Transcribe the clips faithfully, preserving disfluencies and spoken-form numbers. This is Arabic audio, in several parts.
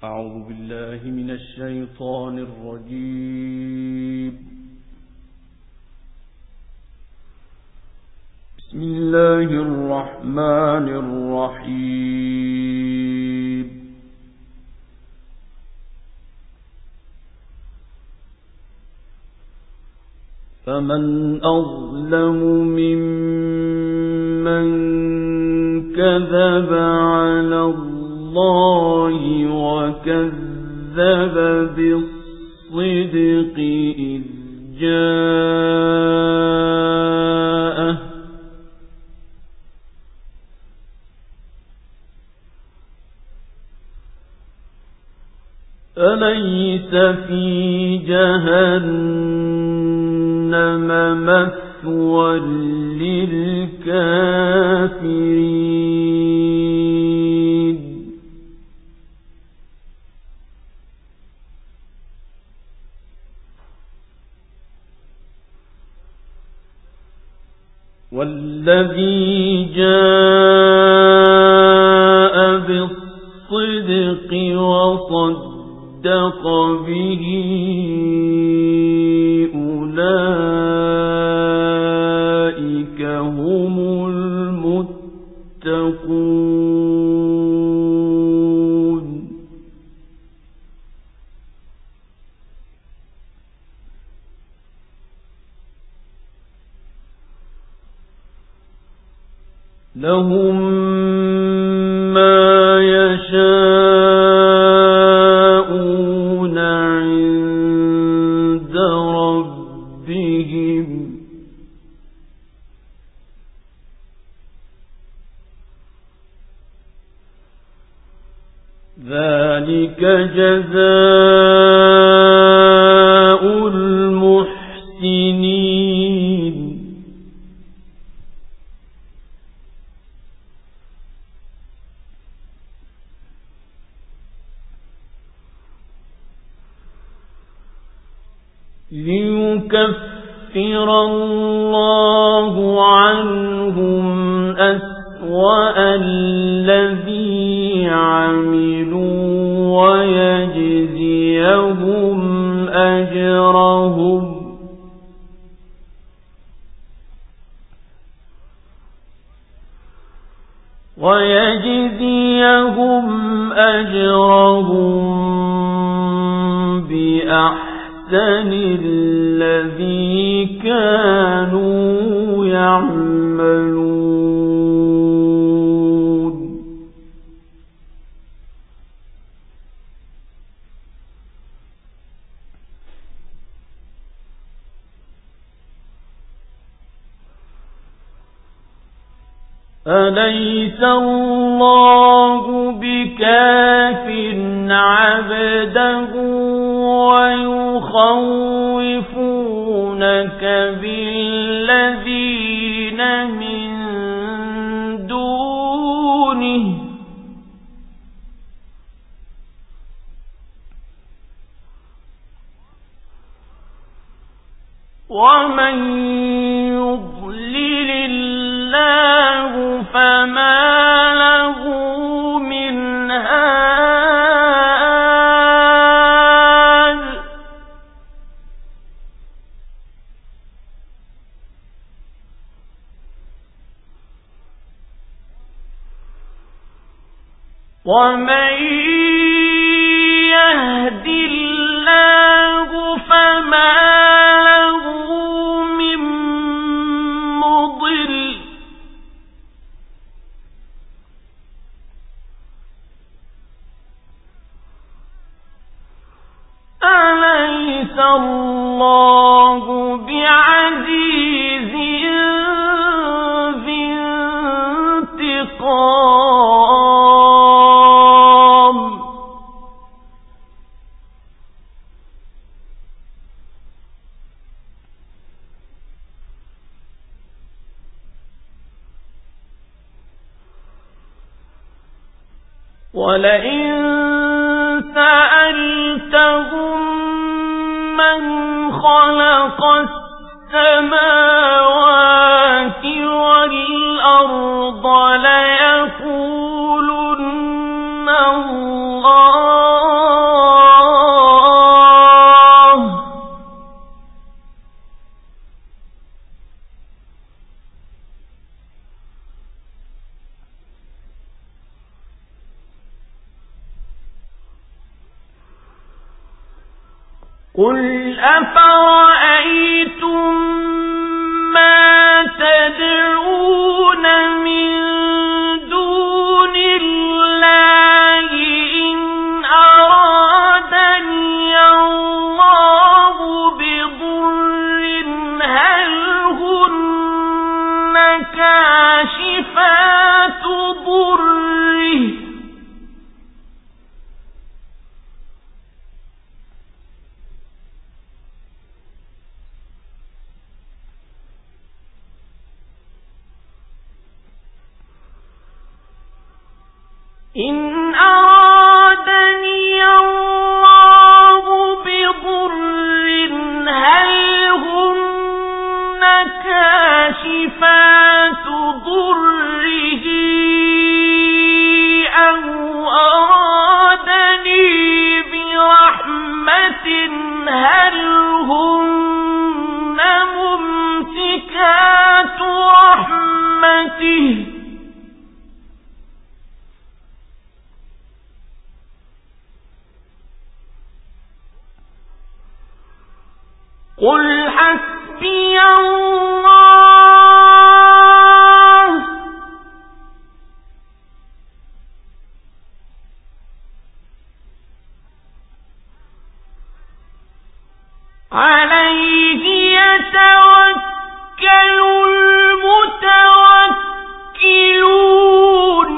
أعوذ بالله من الشيطان الرجيم. بسم الله الرحمن الرحيم. فمن أظلم ممن كذب على الله وكذب بالصدق إذ جاءه أليس في جهنم مثوى للكافرين والذي جاء بالصدق وصدق به أولئك هم المتقون. لهم ما يشاءون عند ربهم ذلك جزاء المحسنين. ليكفر الله عنهم أسوأ الذي عملوا ويجزيهم أجرهم ويجزيهم أجرهم بأحسن الذي كانوا يعملون. أليس الله بكاف عبده ويخوفونك بالذين من دونه ومن يضلل الله فما له من هاد. ومن يهد الله فما له من مضل. أليس الله بعزيز ذي انتقام. ولئن سألتهم من خلق السماوات والأرض ليقولن الله. قل أفرأيتم ما تدعون من دون الله إن أرادني الله بضر هل هن كاشفات ضره إن أرادني الله بضر هل هن كاشفات ضره أو أرادني برحمة هل هن ممسكات رحمته قل حسبي الله عليه يتوكل المتوكلون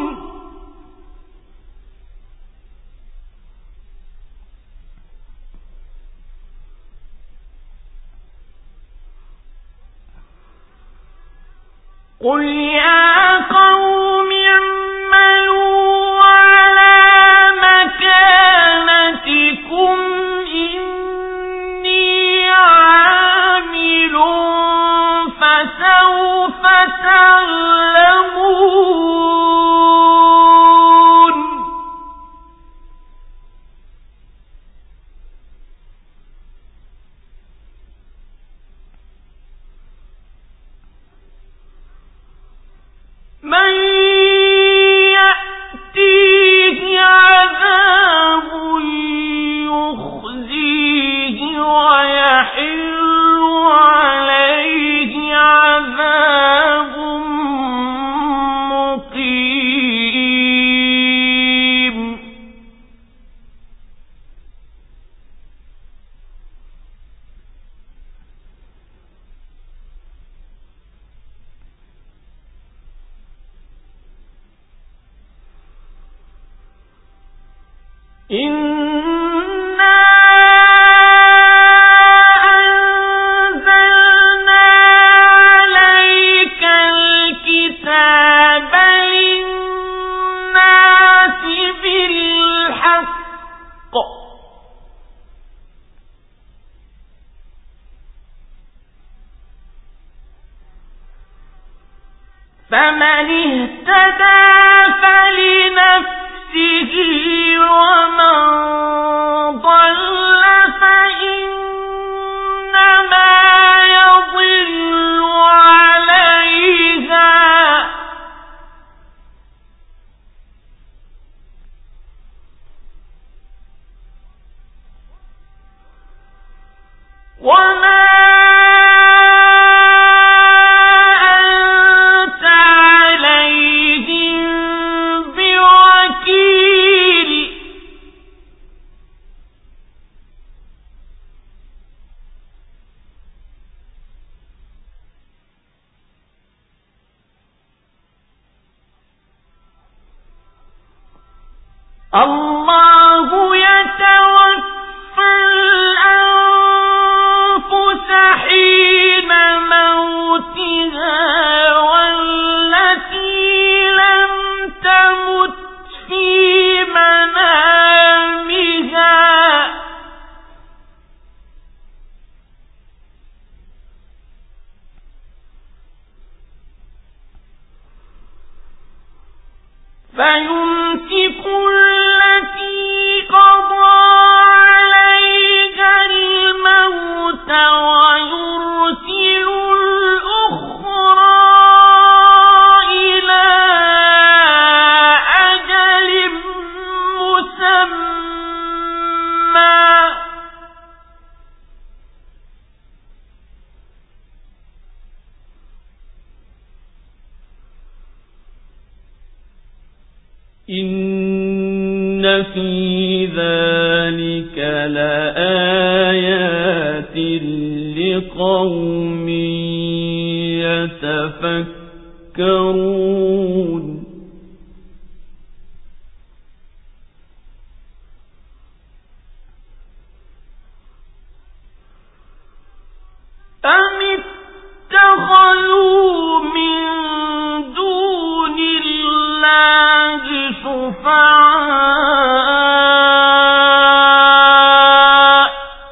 قل يا قوم اعملوا على مكانتكم إني عامل فسوف تعلمون من يأتيه عذاب يخزيه ويحل عليه عذاب مقيم إنا أنزلنا عليك الكتاب للناس بالحق فمن اهتدى فلنفسه ومن ضل فإنما يضل عليها وما أنت عليهم بوكيل الله يتوفى الأنفس حين موتها والتي لم تمت في منامها فيمسك التي قضى عليها الموت ويرسل الأخرى إلى أجل مسمى إن في ذلك لآيات لقوم يتفكرون أم اتخذوا من دون الله شفعاء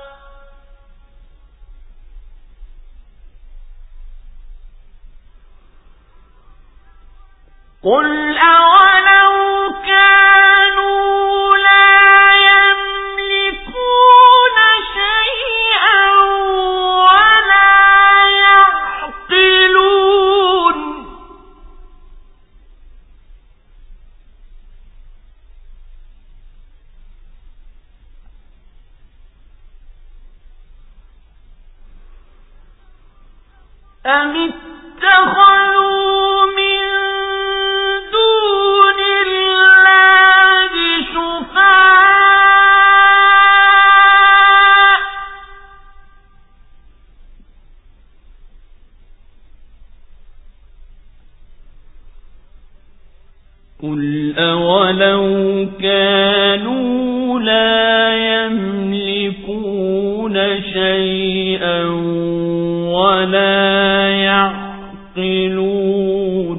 قل أولو كانوا لا يملكون شيئا ولا يعقلون أم اتخذوا من دون الله شفعاء قل أولو كانوا لا يملكون شيئا ولا يعقلون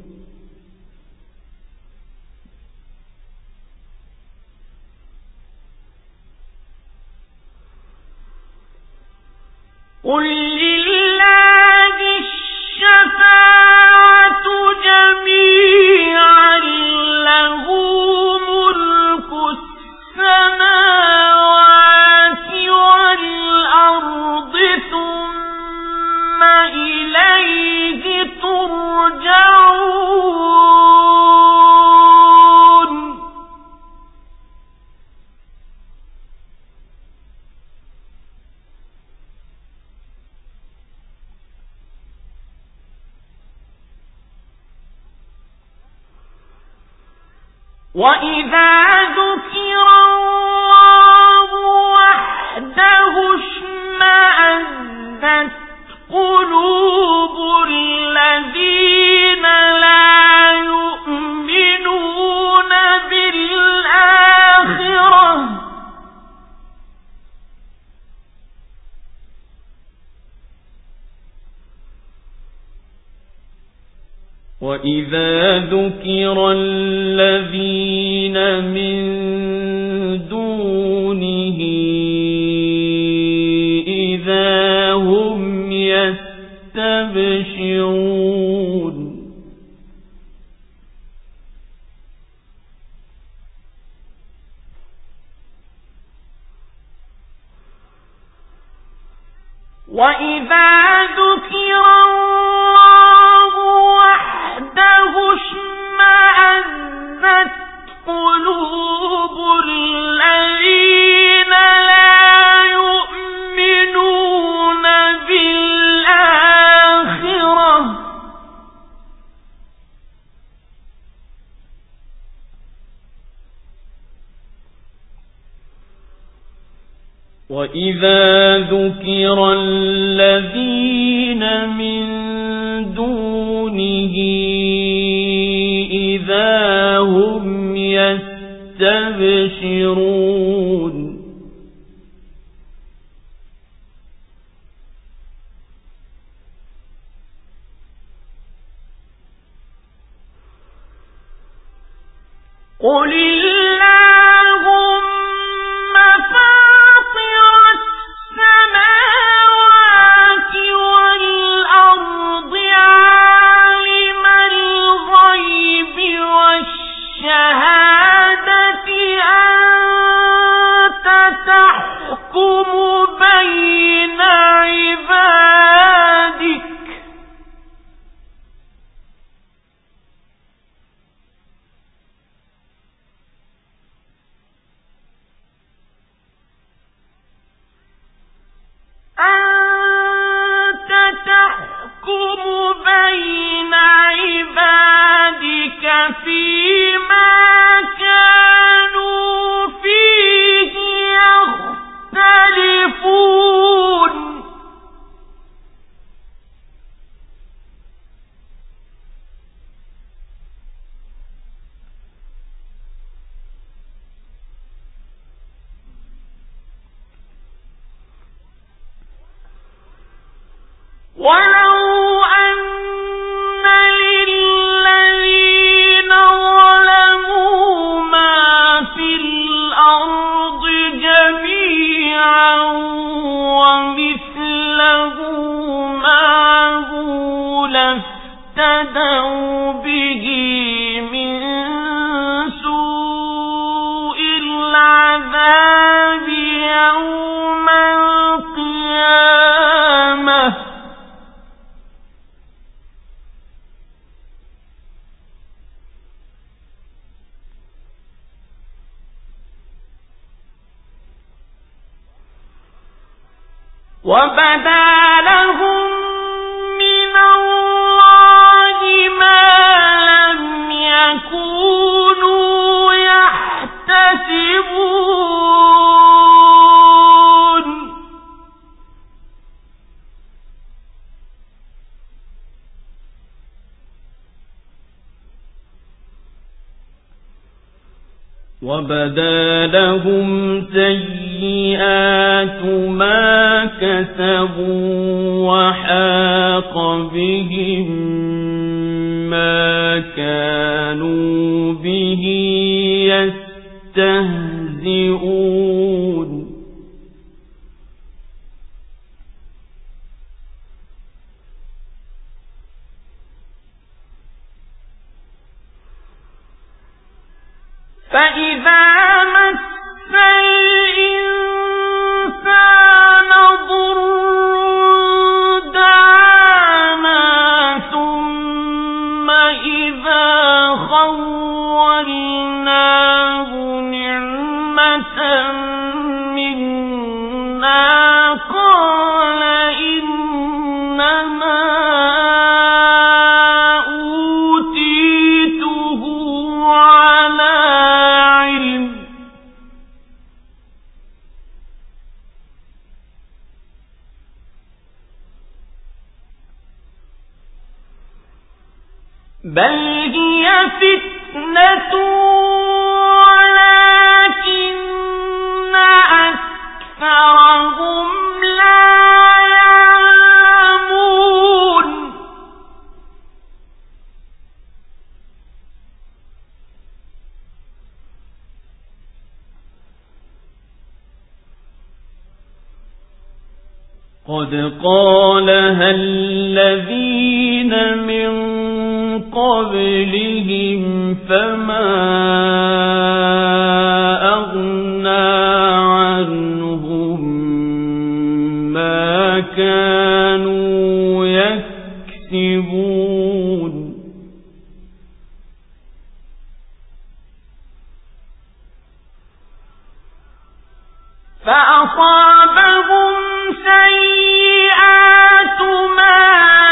قل لله الشفاعة جميعا له ملك السماوات والأرض ثم إليه ترجعون وإذا ذكر الله وحده اشمأزت قلوب الذين لا يؤمنون بالآخرة وإذا ذكر الذين من دونه إذا هم يستبشرون وإذا ذكر الله وحده اشمأزت قلوب الذين لا يؤمنون بالآخرة وإذا ذكر الذين من دونه إذا هم يستبشرون قل اللهم فاطر السماوات والأرض عالم الغيب والشهادة أنت تحكم بين عبادك ولو أن للذين ظلموا ما في الأرض جميعا ومثله معه لافتدوا به من سوء العذاب يوم القيامة وبدا لهم من الله ما لم يكونوا يحتسبون وبدا لهم سيئات ما كسبوا وحاق بهم ما كانوا به يستهزئون فإذا مس الإنسان ضر دعانا ثم إذا خولناه نعمة منا قال إنما أوتيته على علم بل هي فتنة ولكن أكثرهم لا يعلمون قد قالها الذين من قبلهم فما أغنى عنهم ما كانوا يكسبون فأصابهم سيئات ما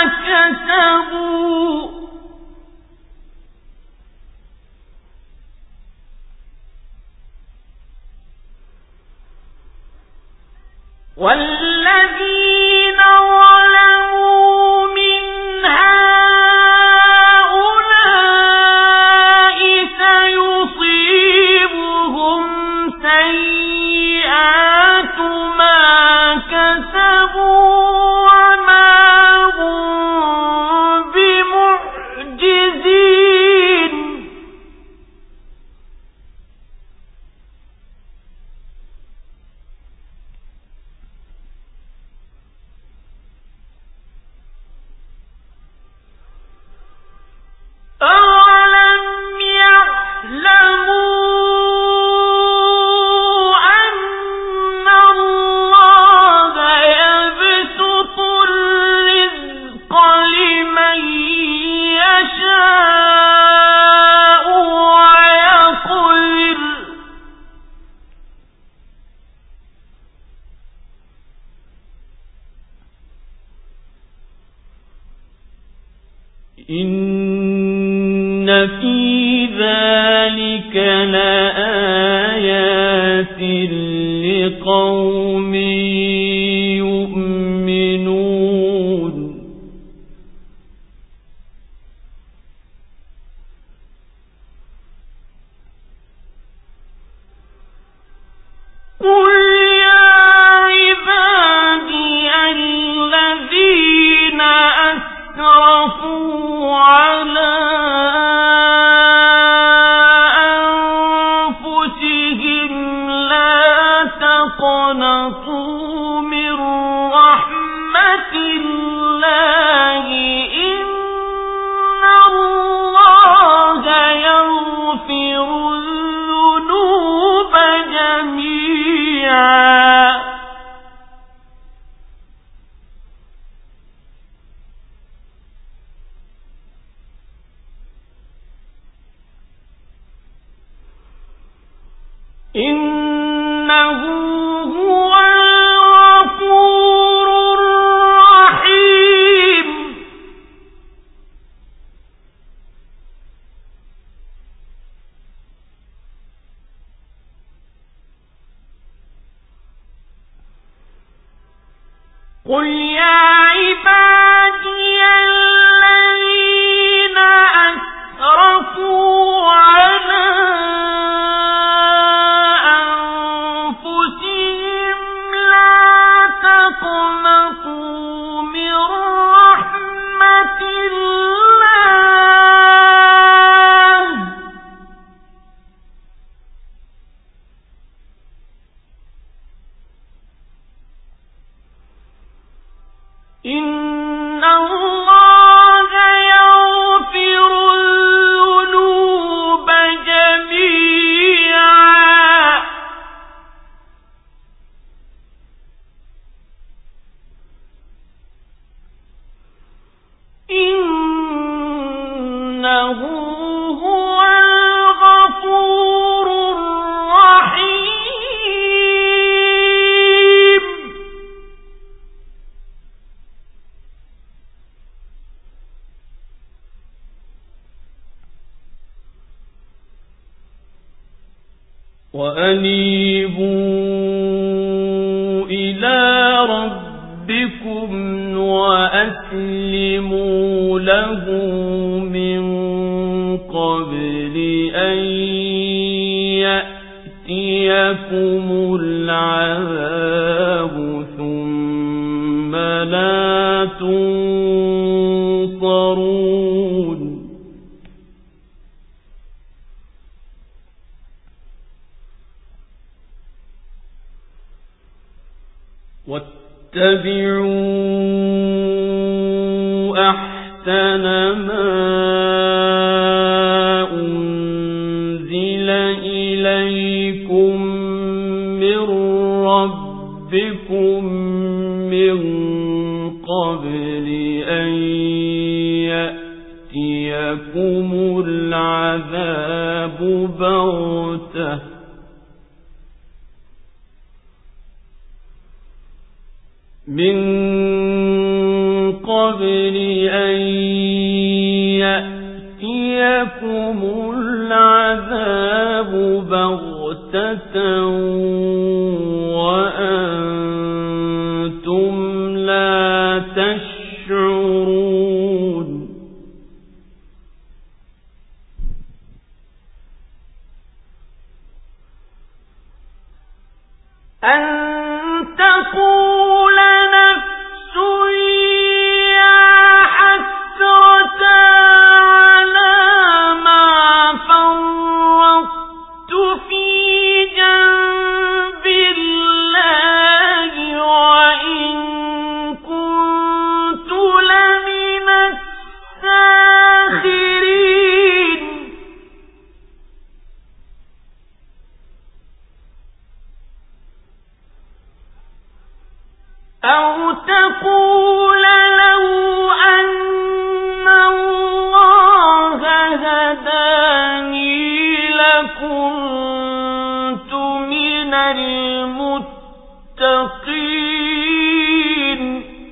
كسبوا والذين ظلموا من هؤلاء سيصيبهم سيئات ما كسبوا وما هم بمعجزين أولم يعلموا أن الله يبسط الرزق لمن يشاء ويقدر إن في ذلك لآيات لقوم يؤمنون قل يا عبادي الذين تقنطوا من رحمة الله إن الله يغفر الذنوب جميعا إنه هو الغفور الرحيم قل يا عبادي الذين أسرفوا على تقنطوا من رحمة الله إن الله يغفر الذنوب جميعا إنه هو الغفور الرحيم وأنيبوا إلى ربكم وأسلموا له من قبل أن يأتيكم العذاب ثم لا تنصرون واتبعوا أحسن ما أنزل إليكم من ربكم من قبل أن يأتيكم العذاب بغتة من قبل أن يأتيكم العذاب بغتة وأنتم لا تشعرون أن تقول نفس يا حسرة على ما فرطت في جنب الله وإن كنت لمن الساخرين أو تقول لو أن الله هداني لكنت من المتقين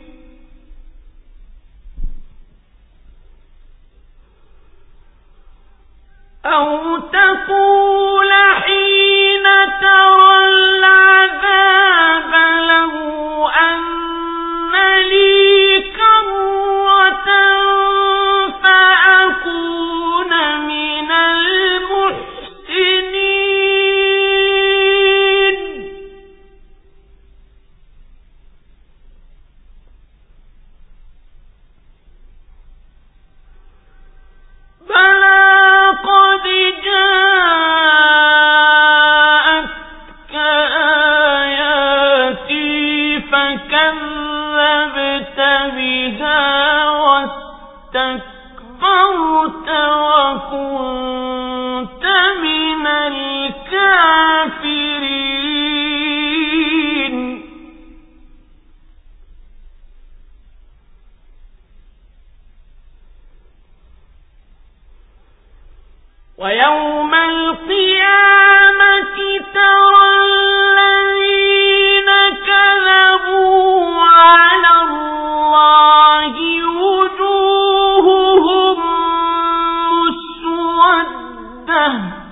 أو تقول حين ترى العذاب لو أن لي ويوم القيامة ترى الذين كذبوا على الله وجوههم مسودة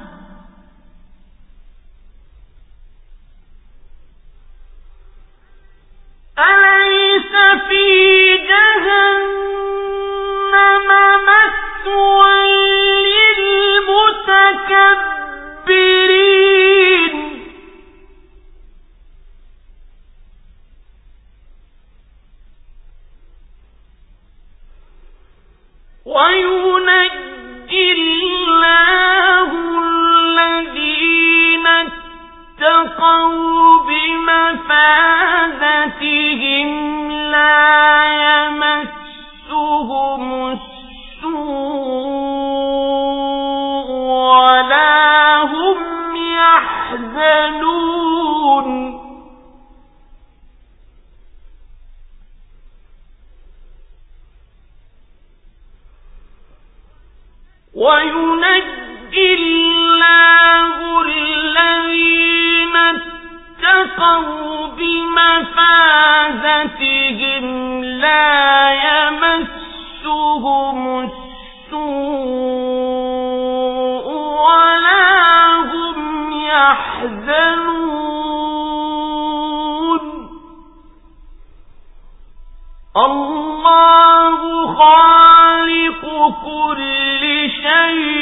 أليس في جهنم مثوى للمتكبرين وينجي الله الذين اتقوا بمفازتهم لا يمسهم السوء ولا هم يحزنون وينجي الله الذين اتقوا بمفازتهم لا يمسهم السوء ولا هم يحزنون الله خالق كل شيء